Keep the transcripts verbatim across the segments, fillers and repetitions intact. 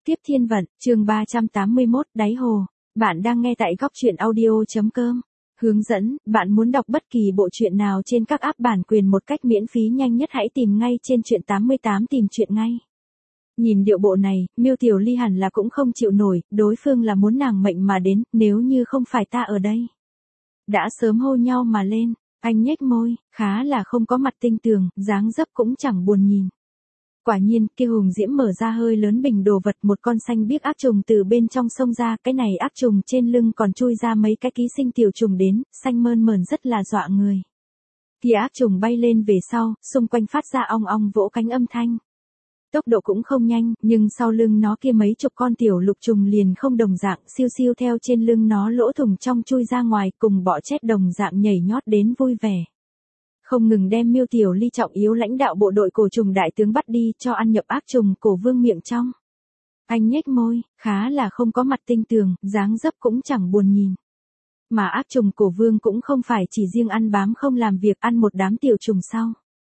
Tiếp thiên vận, chương ba trăm tám mươi mốt, đáy hồ. Bạn đang nghe tại góc truyện audio.com. Hướng dẫn, bạn muốn đọc bất kỳ bộ truyện nào trên các app bản quyền một cách miễn phí nhanh nhất hãy tìm ngay trên truyện tám mươi tám tìm truyện ngay. Nhìn điệu bộ này, Miêu Tiểu Ly hẳn là cũng không chịu nổi, đối phương là muốn nàng mệnh mà đến, nếu như không phải ta ở đây. Đã sớm hô nhau mà lên, anh nhếch môi, khá là không có mặt tinh tường, dáng dấp cũng chẳng buồn nhìn. Quả nhiên, kia hùng diễm mở ra hơi lớn bình đồ vật, một con xanh biếc ác trùng từ bên trong sông ra, cái này ác trùng trên lưng còn chui ra mấy cái ký sinh tiểu trùng đến, xanh mơn mởn rất là dọa người. Kia ác trùng bay lên về sau, xung quanh phát ra ong ong vỗ cánh âm thanh. Tốc độ cũng không nhanh, nhưng sau lưng nó kia mấy chục con tiểu lục trùng liền không đồng dạng, siêu siêu theo trên lưng nó lỗ thủng trong chui ra ngoài, cùng bọ chét đồng dạng nhảy nhót đến vui vẻ. Không ngừng đem Miêu Tiểu Ly trọng yếu lãnh đạo bộ đội cổ trùng đại tướng bắt đi cho ăn nhập ác trùng cổ vương miệng trong. Anh nhếch môi, khá là không có mặt tinh tường, dáng dấp cũng chẳng buồn nhìn. Mà ác trùng cổ vương cũng không phải chỉ riêng ăn bám không làm việc, ăn một đám tiểu trùng sau.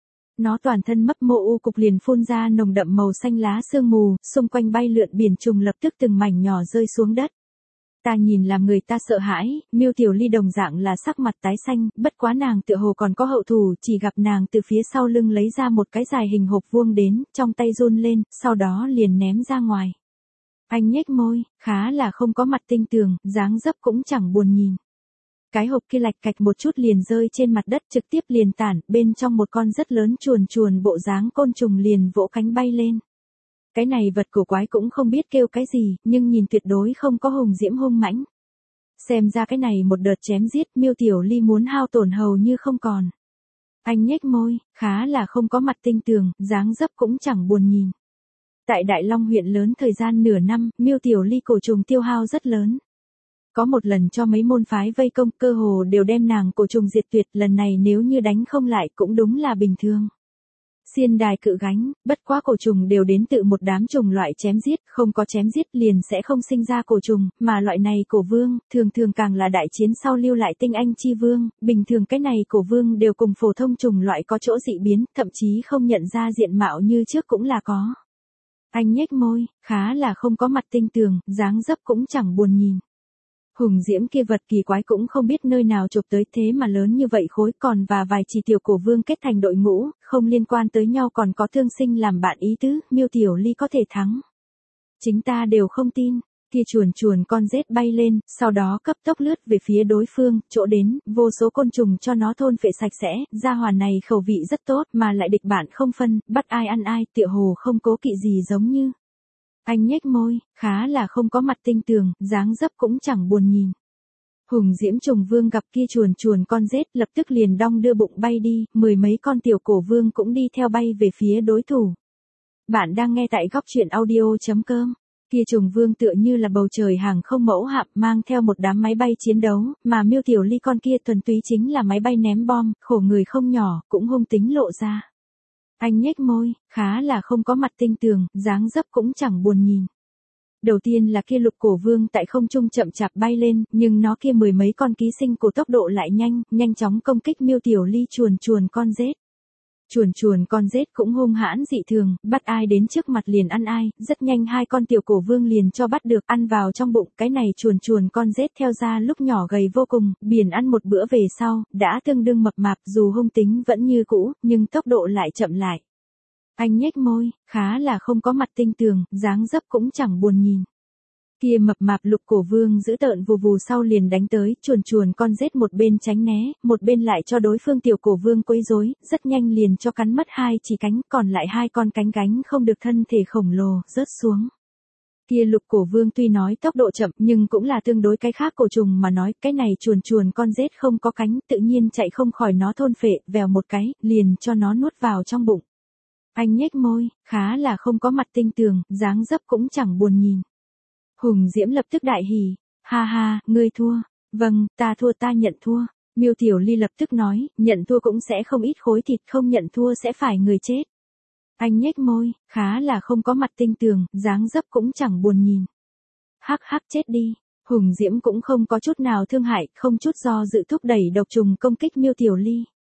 Nó toàn thân mấp mô u cục liền phun ra nồng đậm màu xanh lá sương mù, xung quanh bay lượn biển trùng lập tức từng mảnh nhỏ rơi xuống đất. Ta nhìn làm người ta sợ hãi, Miêu Tiểu Ly đồng dạng là sắc mặt tái xanh, bất quá nàng tựa hồ còn có hậu thủ, chỉ gặp nàng từ phía sau lưng lấy ra một cái dài hình hộp vuông đến, trong tay run lên, sau đó liền ném ra ngoài. Anh nhếch môi, khá là không có mặt tinh tường, dáng dấp cũng chẳng buồn nhìn. Cái hộp kia lạch cạch một chút liền rơi trên mặt đất, trực tiếp liền tản, bên trong một con rất lớn chuồn chuồn bộ dáng côn trùng liền vỗ cánh bay lên. Cái này vật cổ quái cũng không biết kêu cái gì, nhưng nhìn tuyệt đối không có hùng diễm hung mãnh. Xem ra cái này một đợt chém giết, Miêu Tiểu Ly muốn hao tổn hầu như không còn. Anh nhếch môi, khá là không có mặt tinh tường, dáng dấp cũng chẳng buồn nhìn. Tại Đại Long huyện lớn thời gian nửa năm, Miêu Tiểu Ly cổ trùng tiêu hao rất lớn. Có một lần cho mấy môn phái vây công, cơ hồ đều đem nàng cổ trùng diệt tuyệt, lần này nếu như đánh không lại cũng đúng là bình thường. Xiên đài cự gánh, bất quá cổ trùng đều đến tự một đám trùng loại chém giết, không có chém giết liền sẽ không sinh ra cổ trùng, mà loại này cổ vương, thường thường càng là đại chiến sau lưu lại tinh anh chi vương, bình thường cái này cổ vương đều cùng phổ thông trùng loại có chỗ dị biến, thậm chí không nhận ra diện mạo như trước cũng là có. Anh nhếch môi, khá là không có mặt tinh tường, dáng dấp cũng chẳng buồn nhìn. Hùng diễm kia vật kỳ quái cũng không biết nơi nào chụp tới, thế mà lớn như vậy khối, còn và vài chỉ tiểu cổ vương kết thành đội ngũ, không liên quan tới nhau còn có thương sinh làm bạn ý tứ, Miêu Tiểu Ly có thể thắng. Chính ta đều không tin, kia chuồn chuồn con rết bay lên, sau đó cấp tốc lướt về phía đối phương, chỗ đến, vô số côn trùng cho nó thôn phệ sạch sẽ, gia hỏa này khẩu vị rất tốt mà lại địch bạn không phân, bắt ai ăn ai, tựa hồ không cố kỵ gì giống như. Anh nhếch môi, khá là không có mặt tinh tường, dáng dấp cũng chẳng buồn nhìn. Hùng diễm trùng vương gặp kia chuồn chuồn con rết, lập tức liền đong đưa bụng bay đi, mười mấy con tiểu cổ vương cũng đi theo bay về phía đối thủ. Bạn đang nghe tại góc truyện audio.com. Kia trùng vương tựa như là bầu trời hàng không mẫu hạm, mang theo một đám máy bay chiến đấu, mà Miêu Tiểu Ly con kia thuần túy chính là máy bay ném bom, khổ người không nhỏ, cũng hung tính lộ ra. Anh nhếch môi, khá là không có mặt tinh tường, dáng dấp cũng chẳng buồn nhìn. Đầu tiên là kia lục cổ vương tại không trung chậm chạp bay lên, nhưng nó kia mười mấy con ký sinh cổ tốc độ lại nhanh, nhanh chóng công kích Miêu Tiểu Ly chuồn chuồn con rết. Chuồn chuồn con rết cũng hung hãn dị thường, bắt ai đến trước mặt liền ăn ai, rất nhanh hai con tiểu cổ vương liền cho bắt được, ăn vào trong bụng, cái này chuồn chuồn con rết theo ra lúc nhỏ gầy vô cùng, biển ăn một bữa về sau, đã tương đương mập mạp, dù hung tính vẫn như cũ, nhưng tốc độ lại chậm lại. Anh nhếch môi, khá là không có mặt tinh tường, dáng dấp cũng chẳng buồn nhìn. Kia mập mạp lục cổ vương giữ tợn vù vù sau liền đánh tới, chuồn chuồn con rết một bên tránh né, một bên lại cho đối phương tiểu cổ vương quấy rối, rất nhanh liền cho cắn mất hai chỉ cánh, còn lại hai con cánh gánh không được thân thể khổng lồ, rớt xuống. Kia lục cổ vương tuy nói tốc độ chậm nhưng cũng là tương đối cái khác cổ trùng mà nói, cái này chuồn chuồn con rết không có cánh, tự nhiên chạy không khỏi nó thôn phệ, vèo một cái, liền cho nó nuốt vào trong bụng. Anh nhếch môi, khá là không có mặt tinh tường, dáng dấp cũng chẳng buồn nhìn. Hùng diễm lập tức đại hỉ, ha ha, ngươi thua, vâng, ta thua ta nhận thua. Miêu Tiểu Ly lập tức nói, nhận thua cũng sẽ không ít khối thịt, không nhận thua sẽ phải người chết. Anh nhếch môi, khá là không có mặt tinh tường, dáng dấp cũng chẳng buồn nhìn. Hắc hắc chết đi. Hùng diễm cũng không có chút nào thương hại, không chút do dự thúc đẩy độc trùng công kích Miêu Tiểu Ly.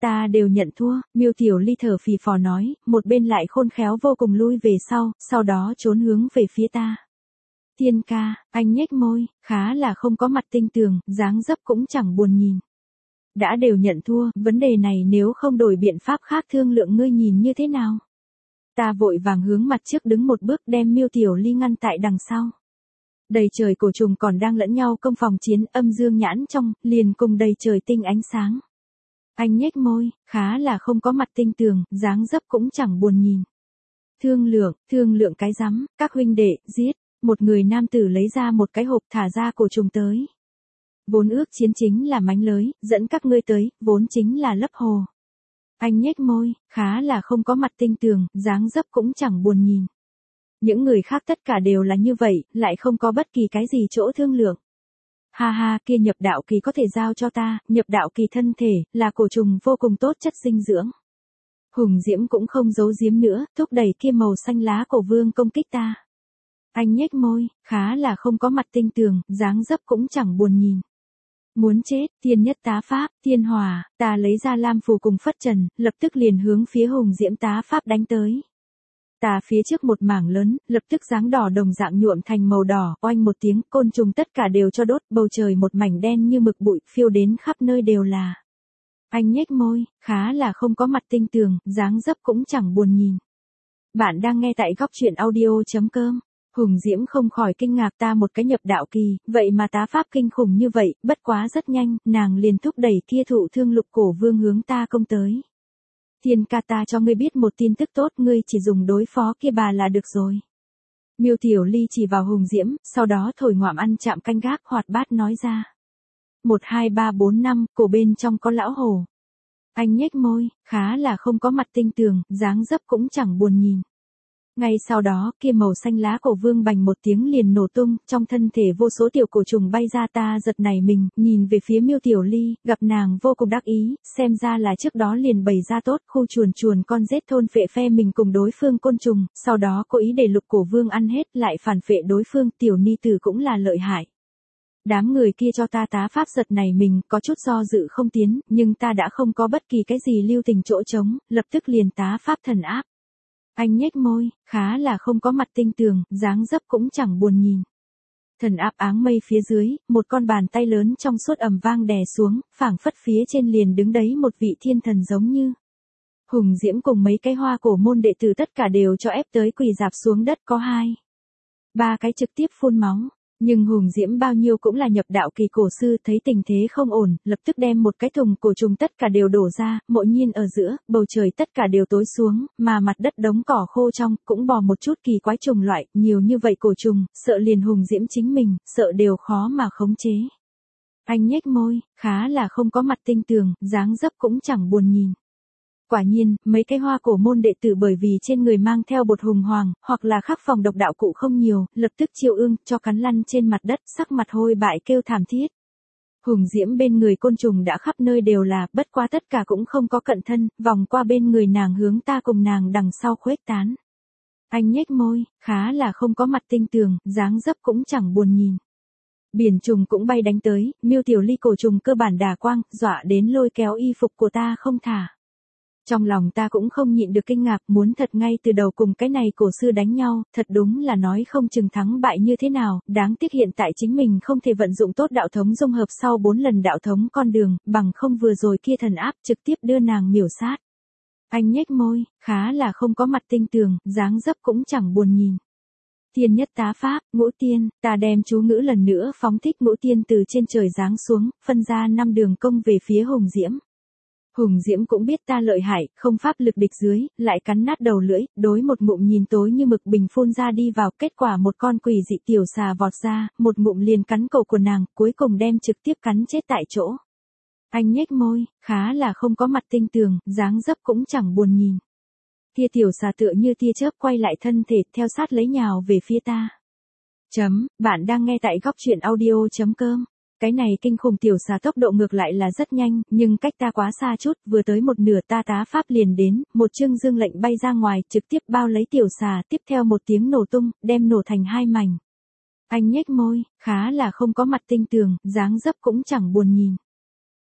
Ta đều nhận thua, Miêu Tiểu Ly thở phì phò nói, một bên lại khôn khéo vô cùng lui về sau, sau đó trốn hướng về phía ta. Tiên ca, anh nhếch môi, khá là không có mặt tinh tường, dáng dấp cũng chẳng buồn nhìn. Đã đều nhận thua, vấn đề này nếu không đổi biện pháp khác thương lượng ngươi nhìn như thế nào? Ta vội vàng hướng mặt trước đứng một bước đem Miêu Tiểu Ly ngăn tại đằng sau. Đầy trời cổ trùng còn đang lẫn nhau công phòng chiến, âm dương nhãn trong, liền cùng đầy trời tinh ánh sáng. Anh nhếch môi, khá là không có mặt tinh tường, dáng dấp cũng chẳng buồn nhìn. Thương lượng, thương lượng cái rắm, các huynh đệ, giết. Một người nam tử lấy ra một cái hộp thả ra cổ trùng tới. Vốn ước chiến chính là mánh lới, dẫn các ngươi tới, vốn chính là lấp hồ. Anh nhếch môi, khá là không có mặt tinh tường, dáng dấp cũng chẳng buồn nhìn. Những người khác tất cả đều là như vậy, lại không có bất kỳ cái gì chỗ thương lượng. Ha ha, kia nhập đạo kỳ có thể giao cho ta, nhập đạo kỳ thân thể, là cổ trùng vô cùng tốt chất dinh dưỡng. Hùng Diễm cũng không giấu giếm nữa, thúc đẩy kia màu xanh lá cổ vương công kích ta. Anh nhếch môi, khá là không có mặt tinh tường, dáng dấp cũng chẳng buồn nhìn. Muốn chết, tiên nhất tá pháp, tiên hòa, ta lấy ra lam phù cùng phất trần, lập tức liền hướng phía Hùng Diễm tá pháp đánh tới. Ta phía trước một mảng lớn, lập tức dáng đỏ đồng dạng nhuộm thành màu đỏ, oanh một tiếng, côn trùng tất cả đều cho đốt, bầu trời một mảnh đen như mực bụi, phiêu đến khắp nơi đều là. Anh nhếch môi, khá là không có mặt tinh tường, dáng dấp cũng chẳng buồn nhìn. Bạn đang nghe tại góc truyện audio.com. Hùng Diễm không khỏi kinh ngạc, ta một cái nhập đạo kỳ, vậy mà tá pháp kinh khủng như vậy, bất quá rất nhanh, nàng liền thúc đẩy kia thụ thương lục cổ vương hướng ta công tới. Tiên ca, ta cho ngươi biết một tin tức tốt, ngươi chỉ dùng đối phó kia bà là được rồi. Miêu Tiểu Ly chỉ vào Hùng Diễm, sau đó thổi ngoạm ăn chạm canh gác hoạt bát nói ra. Một hai ba bốn năm, cổ bên trong có lão hổ. Anh nhếch môi, khá là không có mặt tinh tường, dáng dấp cũng chẳng buồn nhìn. Ngay sau đó, kia màu xanh lá cổ vương bành một tiếng liền nổ tung, trong thân thể vô số tiểu cổ trùng bay ra, ta giật nảy mình, nhìn về phía Miêu Tiểu Ly, gặp nàng vô cùng đắc ý, xem ra là trước đó liền bày ra tốt, khu chuồn chuồn con rết thôn phệ phe mình cùng đối phương côn trùng, sau đó cố ý để lục cổ vương ăn hết, lại phản phệ đối phương, tiểu ni tử cũng là lợi hại. Đám người kia cho ta tá pháp giật này mình, có chút do dự không tiến, nhưng ta đã không có bất kỳ cái gì lưu tình chỗ trống, lập tức liền tá pháp thần áp. Anh nhếch môi, khá là không có mặt tinh tường, dáng dấp cũng chẳng buồn nhìn. Thần áp áng mây phía dưới, một con bàn tay lớn trong suốt ầm vang đè xuống, phảng phất phía trên liền đứng đấy một vị thiên thần giống như. Hùng Diễm cùng mấy cái hoa cổ môn đệ tử tất cả đều cho ép tới quỳ dạp xuống đất, có hai. Ba cái trực tiếp phun máu. Nhưng Hùng Diễm bao nhiêu cũng là nhập đạo kỳ cổ sư, thấy tình thế không ổn, lập tức đem một cái thùng cổ trùng tất cả đều đổ ra, mộ nhiên ở giữa, bầu trời tất cả đều tối xuống, mà mặt đất đống cỏ khô trong, cũng bò một chút kỳ quái trùng loại, nhiều như vậy cổ trùng, sợ liền Hùng Diễm chính mình, sợ đều khó mà khống chế. Anh nhếch môi, khá là không có mặt tinh tường, dáng dấp cũng chẳng buồn nhìn. Quả nhiên, mấy cái hoa cổ môn đệ tử bởi vì trên người mang theo bột hùng hoàng, hoặc là khắc phòng độc đạo cụ không nhiều, lập tức chiêu ương, cho cắn lăn trên mặt đất, sắc mặt hôi bại kêu thảm thiết. Hùng Diễm bên người côn trùng đã khắp nơi đều là, bất quá tất cả cũng không có cận thân, vòng qua bên người nàng hướng ta cùng nàng đằng sau khuếch tán. Anh nhếch môi, khá là không có mặt tinh tường, dáng dấp cũng chẳng buồn nhìn. Biển trùng cũng bay đánh tới, Miêu Tiểu Ly cổ trùng cơ bản đà quang, dọa đến lôi kéo y phục của ta không thả. Trong lòng ta cũng không nhịn được kinh ngạc, muốn thật ngay từ đầu cùng cái này cổ sư đánh nhau, thật đúng là nói không chừng thắng bại như thế nào, đáng tiếc hiện tại chính mình không thể vận dụng tốt đạo thống dung hợp sau bốn lần đạo thống con đường, bằng không vừa rồi kia thần áp trực tiếp đưa nàng miểu sát. Anh nhếch môi, khá là không có mặt tinh tường, dáng dấp cũng chẳng buồn nhìn. Tiên nhất tá pháp, ngũ tiên, ta đem chú ngữ lần nữa phóng thích ngũ tiên từ trên trời giáng xuống, phân ra năm đường công về phía Hùng Diễm. Hùng Diễm cũng biết ta lợi hại, không pháp lực địch dưới, lại cắn nát đầu lưỡi, đối một ngụm nhìn tối như mực bình phun ra đi vào, kết quả một con quỷ dị tiểu xà vọt ra, một ngụm liền cắn cổ của nàng, cuối cùng đem trực tiếp cắn chết tại chỗ. Anh nhếch môi, khá là không có mặt tinh tường, dáng dấp cũng chẳng buồn nhìn. Tia tiểu xà tựa như tia chớp quay lại thân thể, theo sát lấy nhào về phía ta. Chấm, bạn đang nghe tại góc truyện audio.com. Cái này kinh khủng tiểu xà tốc độ ngược lại là rất nhanh, nhưng cách ta quá xa chút, vừa tới một nửa ta tá pháp liền đến, một chương dương lệnh bay ra ngoài, trực tiếp bao lấy tiểu xà, tiếp theo một tiếng nổ tung, đem nổ thành hai mảnh. Anh nhếch môi, khá là không có mặt tinh tường, dáng dấp cũng chẳng buồn nhìn.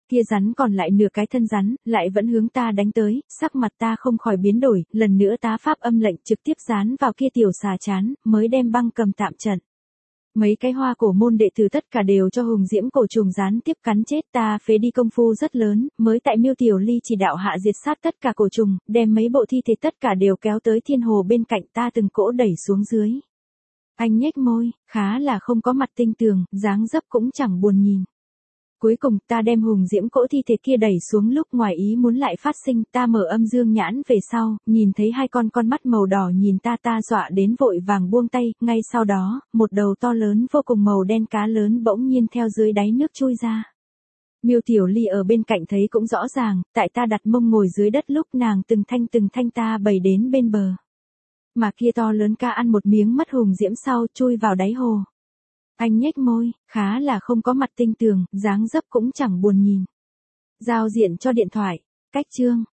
Kia rắn còn lại nửa cái thân rắn, lại vẫn hướng ta đánh tới, sắc mặt ta không khỏi biến đổi, lần nữa tá pháp âm lệnh trực tiếp dán vào kia tiểu xà chán, mới đem băng cầm tạm trận. Mấy cái hoa cổ môn đệ tử tất cả đều cho hùng diễm cổ trùng gián tiếp cắn chết, ta phế đi công phu rất lớn, mới tại Miêu Tiểu Ly chỉ đạo hạ diệt sát tất cả cổ trùng, đem mấy bộ thi thể tất cả đều kéo tới thiên hồ bên cạnh ta từng cỗ đẩy xuống dưới. Anh nhếch môi, khá là không có mặt tinh tường, dáng dấp cũng chẳng buồn nhìn. Cuối cùng ta đem hùng diễm cỗ thi thể kia đẩy xuống lúc ngoài ý muốn lại phát sinh, ta mở âm dương nhãn về sau, nhìn thấy hai con con mắt màu đỏ nhìn ta ta dọa đến vội vàng buông tay, ngay sau đó, một đầu to lớn vô cùng màu đen cá lớn bỗng nhiên theo dưới đáy nước chui ra. Miêu Tiểu Ly ở bên cạnh thấy cũng rõ ràng, tại ta đặt mông ngồi dưới đất lúc nàng từng thanh từng thanh ta bày đến bên bờ. Mà kia to lớn cá ăn một miếng mắt hùng diễm sau chui vào đáy hồ. Anh nhếch môi, khá là không có mặt tinh tường, dáng dấp cũng chẳng buồn nhìn. Giao diện cho điện thoại, cách chương.